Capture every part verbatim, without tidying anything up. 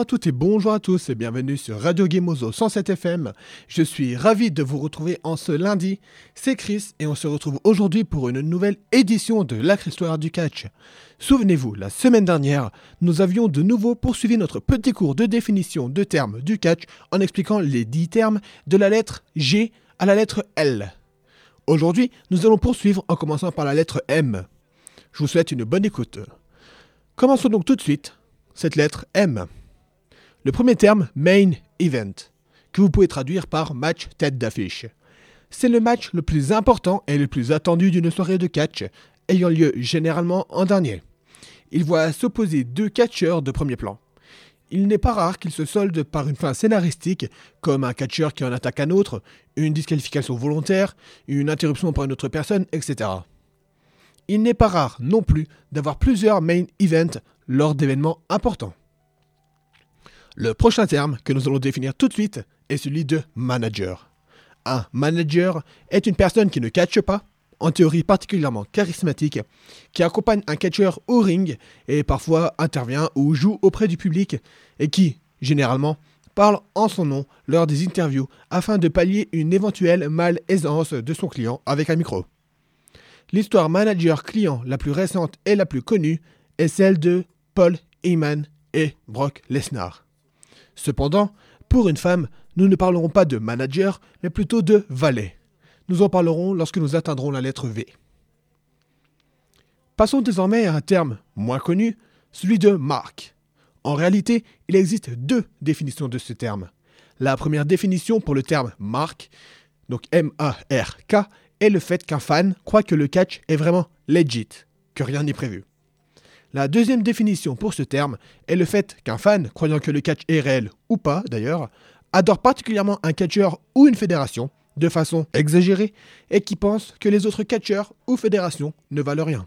toutes et bonjour à tous et bienvenue sur Radio Gameoso cent sept F M. Je suis ravi de vous retrouver en ce lundi. C'est Chris et on se retrouve aujourd'hui pour une nouvelle édition de l'histoire du catch. Souvenez-vous, la semaine dernière, nous avions de nouveau poursuivi notre petit cours de définition de termes du catch en expliquant les dix termes de la lettre G à la lettre L. Aujourd'hui, nous allons poursuivre en commençant par la lettre M. Je vous souhaite une bonne écoute. Commençons donc tout de suite cette lettre M. Le premier terme, Main Event, que vous pouvez traduire par match tête d'affiche. C'est le match le plus important et le plus attendu d'une soirée de catch, ayant lieu généralement en dernier. Il voit s'opposer deux catcheurs de premier plan. Il n'est pas rare qu'il se solde par une fin scénaristique, comme un catcheur qui en attaque un autre, une disqualification volontaire, une interruption par une autre personne, et cetera. Il n'est pas rare non plus d'avoir plusieurs main events lors d'événements importants. Le prochain terme que nous allons définir tout de suite est celui de manager. Un manager est une personne qui ne catche pas, en théorie particulièrement charismatique, qui accompagne un catcheur au ring et parfois intervient ou joue auprès du public et qui, généralement, parle en son nom lors des interviews afin de pallier une éventuelle malaisance de son client avec un micro. L'histoire manager-client la plus récente et la plus connue est celle de Paul Heyman et Brock Lesnar. Cependant, pour une femme, nous ne parlerons pas de manager, mais plutôt de valet. Nous en parlerons lorsque nous atteindrons la lettre V. Passons désormais à un terme moins connu, celui de marque. En réalité, il existe deux définitions de ce terme. La première définition pour le terme marque, donc M A R K, est le fait qu'un fan croit que le catch est vraiment legit, que rien n'est prévu. La deuxième définition pour ce terme est le fait qu'un fan, croyant que le catch est réel ou pas d'ailleurs, adore particulièrement un catcheur ou une fédération de façon exagérée et qui pense que les autres catcheurs ou fédérations ne valent rien.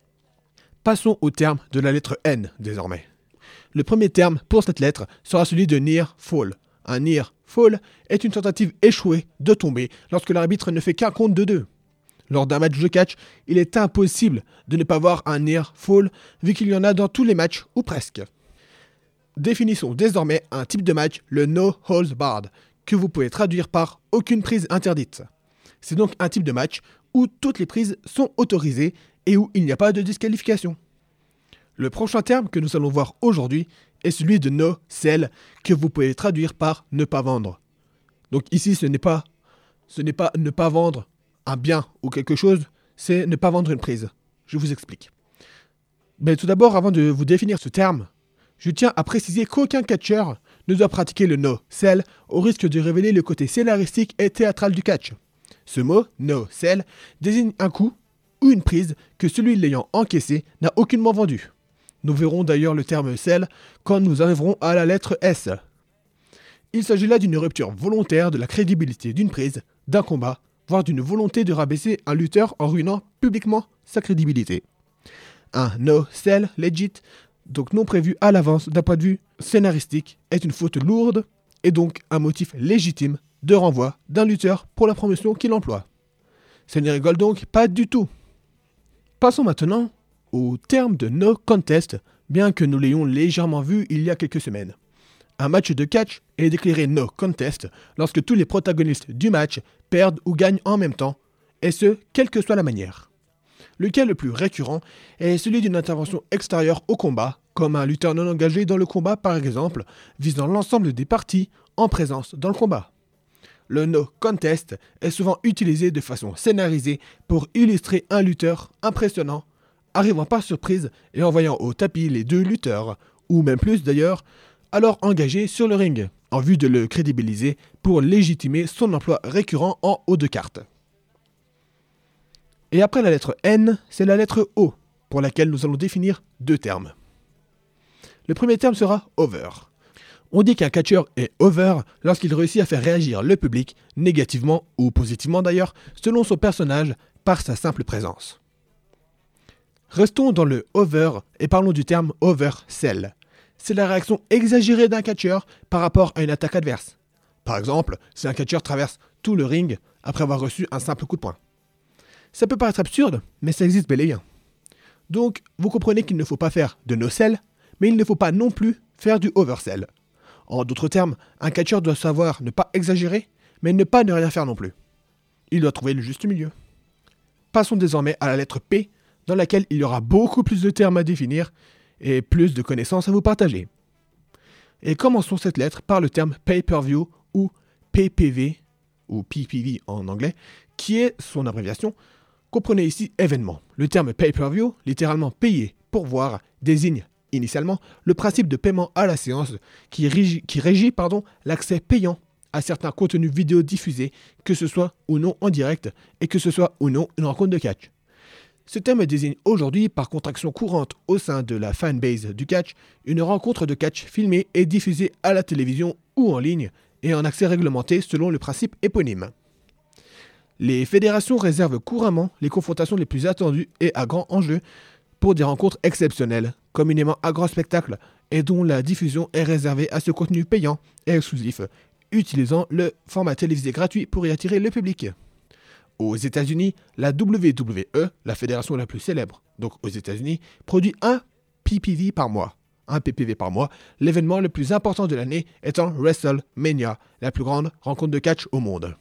Passons au terme de la lettre N désormais. Le premier terme pour cette lettre sera celui de near fall. Un near fall est une tentative échouée de tomber lorsque l'arbitre ne fait qu'un compte de deux. Lors d'un match de catch, il est impossible de ne pas voir un near fall vu qu'il y en a dans tous les matchs ou presque. Définissons désormais un type de match, le no holds barred, que vous pouvez traduire par aucune prise interdite. C'est donc un type de match où toutes les prises sont autorisées et où il n'y a pas de disqualification. Le prochain terme que nous allons voir aujourd'hui est celui de no sell, que vous pouvez traduire par ne pas vendre. Donc ici, ce n'est pas, ce n'est pas ne pas vendre un bien ou quelque chose, c'est ne pas vendre une prise. Je vous explique. Mais tout d'abord, avant de vous définir ce terme, je tiens à préciser qu'aucun catcheur ne doit pratiquer le no sell au risque de révéler le côté scénaristique et théâtral du catch. Ce mot, no sell, désigne un coup ou une prise que celui l'ayant encaissé n'a aucunement vendu. Nous verrons d'ailleurs le terme sell quand nous arriverons à la lettre S. Il s'agit là d'une rupture volontaire de la crédibilité d'une prise, d'un combat, voire d'une volonté de rabaisser un lutteur en ruinant publiquement sa crédibilité. Un no sell legit, donc non prévu à l'avance d'un point de vue scénaristique, est une faute lourde et donc un motif légitime de renvoi d'un lutteur pour la promotion qu'il emploie. Ça ne rigole donc pas du tout. Passons maintenant au terme de no contest, bien que nous l'ayons légèrement vu il y a quelques semaines. Un match de catch est déclaré no contest lorsque tous les protagonistes du match perdent ou gagnent en même temps, et ce, quelle que soit la manière. Le cas le plus récurrent est celui d'une intervention extérieure au combat, comme un lutteur non engagé dans le combat par exemple, visant l'ensemble des parties en présence dans le combat. Le no contest est souvent utilisé de façon scénarisée pour illustrer un lutteur impressionnant, arrivant par surprise et envoyant au tapis les deux lutteurs, ou même plus d'ailleurs, alors engagés sur le ring, en vue de le crédibiliser pour légitimer son emploi récurrent en haut de carte. Et après la lettre N, c'est la lettre O, pour laquelle nous allons définir deux termes. Le premier terme sera over. On dit qu'un catcheur est over lorsqu'il réussit à faire réagir le public, négativement ou positivement d'ailleurs, selon son personnage, par sa simple présence. Restons dans le over et parlons du terme oversell. C'est la réaction exagérée d'un catcheur par rapport à une attaque adverse. Par exemple, si un catcheur traverse tout le ring après avoir reçu un simple coup de poing. Ça peut paraître absurde, mais ça existe bel et bien. Donc, vous comprenez qu'il ne faut pas faire de no-sell, mais il ne faut pas non plus faire du oversell. En d'autres termes, un catcheur doit savoir ne pas exagérer, mais ne pas ne rien faire non plus. Il doit trouver le juste milieu. Passons désormais à la lettre P, dans laquelle il y aura beaucoup plus de termes à définir et plus de connaissances à vous partager. Et commençons cette lettre par le terme pay-per-view ou P P V, ou P P V en anglais, qui est son abréviation. Comprenez ici événement. Le terme pay-per-view, littéralement payer pour voir, désigne initialement le principe de paiement à la séance qui régit, qui régit pardon, l'accès payant à certains contenus vidéo diffusés, que ce soit ou non en direct et que ce soit ou non une rencontre de catch. Ce terme désigne aujourd'hui, par contraction courante au sein de la fanbase du catch, une rencontre de catch filmée et diffusée à la télévision ou en ligne et en accès réglementé selon le principe éponyme. Les fédérations réservent couramment les confrontations les plus attendues et à grand enjeu pour des rencontres exceptionnelles, communément à grand spectacle, et dont la diffusion est réservée à ce contenu payant et exclusif, utilisant le format télévisé gratuit pour y attirer le public. Aux États-Unis, la W W E, la fédération la plus célèbre, donc aux États-Unis, produit un P P V par mois. Un P P V par mois, l'événement le plus important de l'année étant WrestleMania, la plus grande rencontre de catch au monde.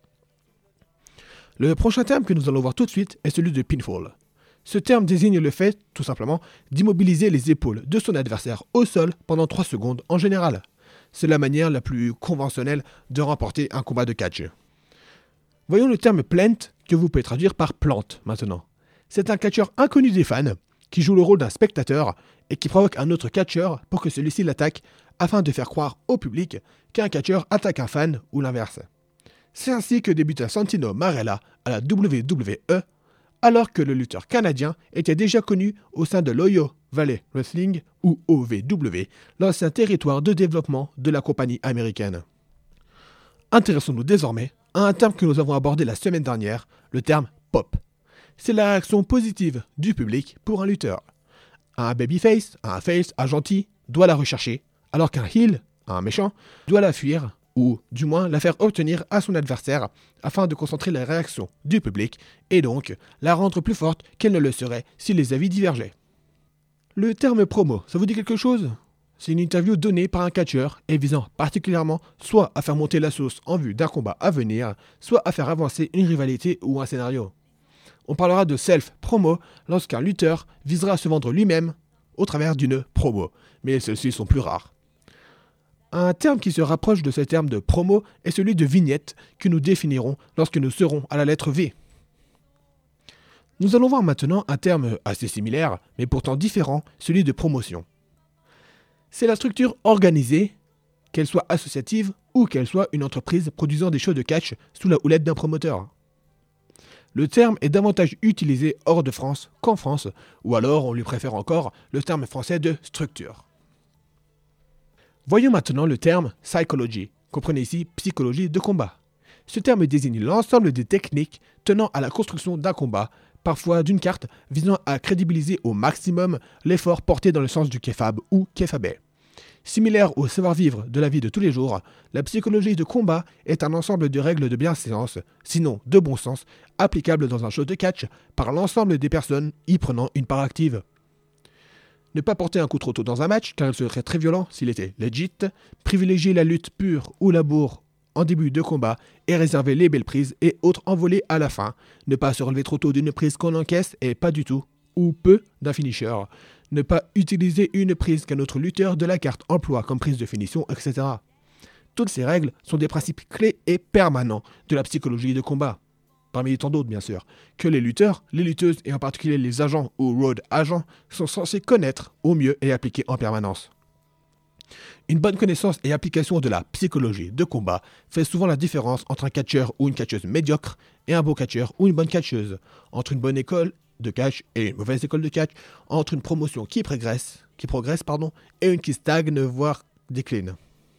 Le prochain terme que nous allons voir tout de suite est celui de pinfall. Ce terme désigne le fait, tout simplement, d'immobiliser les épaules de son adversaire au sol pendant trois secondes en général. C'est la manière la plus conventionnelle de remporter un combat de catch. Voyons le terme plant que vous pouvez traduire par plante maintenant. C'est un catcheur inconnu des fans qui joue le rôle d'un spectateur et qui provoque un autre catcheur pour que celui-ci l'attaque afin de faire croire au public qu'un catcheur attaque un fan ou l'inverse. C'est ainsi que débuta Santino Marella à la W W E, alors que le lutteur canadien était déjà connu au sein de l'Ohio Valley Wrestling ou O V W, l'ancien territoire de développement de la compagnie américaine. Intéressons-nous désormais à un terme que nous avons abordé la semaine dernière, le terme pop. C'est la réaction positive du public pour un lutteur. Un babyface, un face, un gentil, doit la rechercher, alors qu'un heel, un méchant, doit la fuir, ou du moins la faire obtenir à son adversaire afin de concentrer la réaction du public et donc la rendre plus forte qu'elle ne le serait si les avis divergeaient. Le terme promo, ça vous dit quelque chose ? C'est une interview donnée par un catcheur et visant particulièrement soit à faire monter la sauce en vue d'un combat à venir, soit à faire avancer une rivalité ou un scénario. On parlera de self-promo lorsqu'un lutteur visera à se vendre lui-même au travers d'une promo, mais celles-ci sont plus rares. Un terme qui se rapproche de ce terme de promo est celui de vignette que nous définirons lorsque nous serons à la lettre V. Nous allons voir maintenant un terme assez similaire, mais pourtant différent, celui de promotion. C'est la structure organisée, qu'elle soit associative ou qu'elle soit une entreprise produisant des shows de catch sous la houlette d'un promoteur. Le terme est davantage utilisé hors de France qu'en France, ou alors on lui préfère encore le terme français de structure. Voyons maintenant le terme « psychology », comprenez ici « psychologie de combat ». Ce terme désigne l'ensemble des techniques tenant à la construction d'un combat, parfois d'une carte visant à crédibiliser au maximum l'effort porté dans le sens du kefab ou kefabé. Similaire au savoir-vivre de la vie de tous les jours, la psychologie de combat est un ensemble de règles de bienséance, sinon de bon sens, applicables dans un show de catch par l'ensemble des personnes y prenant une part active. Ne pas porter un coup trop tôt dans un match, car il serait très violent s'il était legit, privilégier la lutte pure ou la bourre en début de combat et réserver les belles prises et autres envolées à la fin, ne pas se relever trop tôt d'une prise qu'on encaisse et pas du tout, ou peu, d'un finisher, ne pas utiliser une prise qu'un autre lutteur de la carte emploie comme prise de finition, et cetera. Toutes ces règles sont des principes clés et permanents de la psychologie de combat. Parmi tant d'autres bien sûr, que les lutteurs, les lutteuses et en particulier les agents ou road agents sont censés connaître au mieux et appliquer en permanence. Une bonne connaissance et application de la psychologie de combat fait souvent la différence entre un catcheur ou une catcheuse médiocre et un bon catcheur ou une bonne catcheuse, entre une bonne école de catch et une mauvaise école de catch, entre une promotion qui progresse, qui progresse pardon, et une qui stagne voire décline.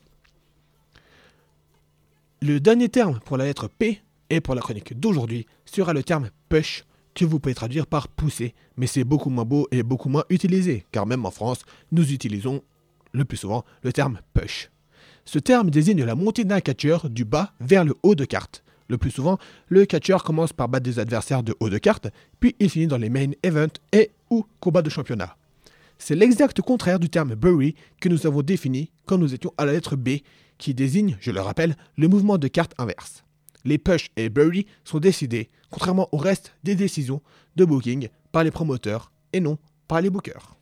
Le dernier terme pour la lettre P et pour la chronique d'aujourd'hui sera le terme push, que vous pouvez traduire par pousser, mais c'est beaucoup moins beau et beaucoup moins utilisé, car même en France, nous utilisons le plus souvent le terme push. Ce terme désigne la montée d'un catcheur du bas vers le haut de carte. Le plus souvent, le catcheur commence par battre des adversaires de haut de carte, puis il finit dans les main events et ou combats de championnat. C'est l'exact contraire du terme bury que nous avons défini quand nous étions à la lettre B, qui désigne, je le rappelle, le mouvement de carte inverse. Les push et bury sont décidés, contrairement au reste des décisions de booking, par les promoteurs et non par les bookers.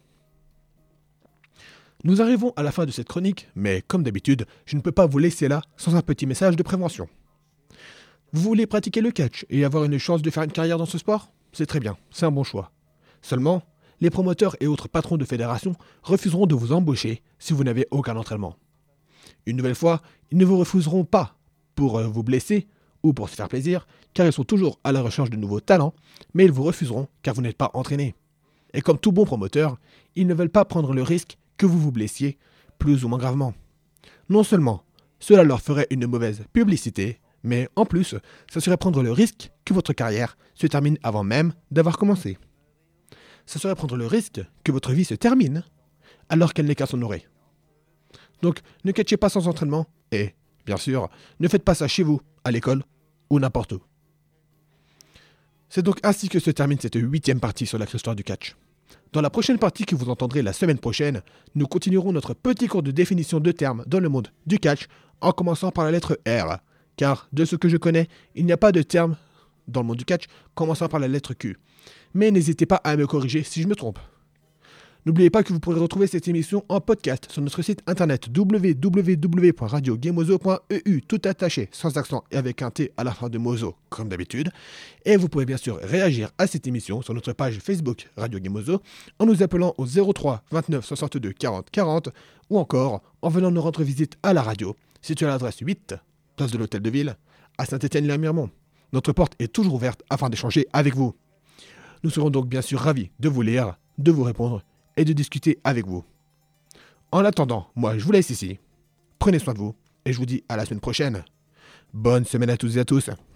Nous arrivons à la fin de cette chronique, mais comme d'habitude, je ne peux pas vous laisser là sans un petit message de prévention. Vous voulez pratiquer le catch et avoir une chance de faire une carrière dans ce sport ? C'est très bien, c'est un bon choix. Seulement, les promoteurs et autres patrons de fédération refuseront de vous embaucher si vous n'avez aucun entraînement. Une nouvelle fois, ils ne vous refuseront pas pour vous blesser ou pour se faire plaisir, car ils sont toujours à la recherche de nouveaux talents, mais ils vous refuseront car vous n'êtes pas entraîné. Et comme tout bon promoteur, ils ne veulent pas prendre le risque que vous vous blessiez plus ou moins gravement. Non seulement cela leur ferait une mauvaise publicité, mais en plus, ça serait prendre le risque que votre carrière se termine avant même d'avoir commencé. Ça serait prendre le risque que votre vie se termine alors qu'elle n'est qu'à son oreille. Donc, ne catchez pas sans entraînement et, bien sûr, ne faites pas ça chez vous, à l'école ou n'importe où. C'est donc ainsi que se termine cette huitième partie sur la histoire du catch. Dans la prochaine partie que vous entendrez la semaine prochaine, nous continuerons notre petit cours de définition de termes dans le monde du catch en commençant par la lettre R. Car, de ce que je connais, il n'y a pas de terme dans le monde du catch commençant par la lettre Q. Mais n'hésitez pas à me corriger si je me trompe. N'oubliez pas que vous pourrez retrouver cette émission en podcast sur notre site internet w w w point radio gamozo point e u, tout attaché, sans accent et avec un T à la fin de Mozo, comme d'habitude. Et vous pouvez bien sûr réagir à cette émission sur notre page Facebook Radio Gamozo en nous appelant au zéro trois vingt-neuf soixante-deux quarante quarante ou encore en venant nous rendre visite à la radio, située à l'adresse huit, place de l'Hôtel de Ville, à Saint-Étienne-les-Miremont. Notre porte est toujours ouverte afin d'échanger avec vous. Nous serons donc bien sûr ravis de vous lire, de vous répondre et de discuter avec vous. En attendant, moi je vous laisse ici. Prenez soin de vous et je vous dis à la semaine prochaine. Bonne semaine à toutes et à tous.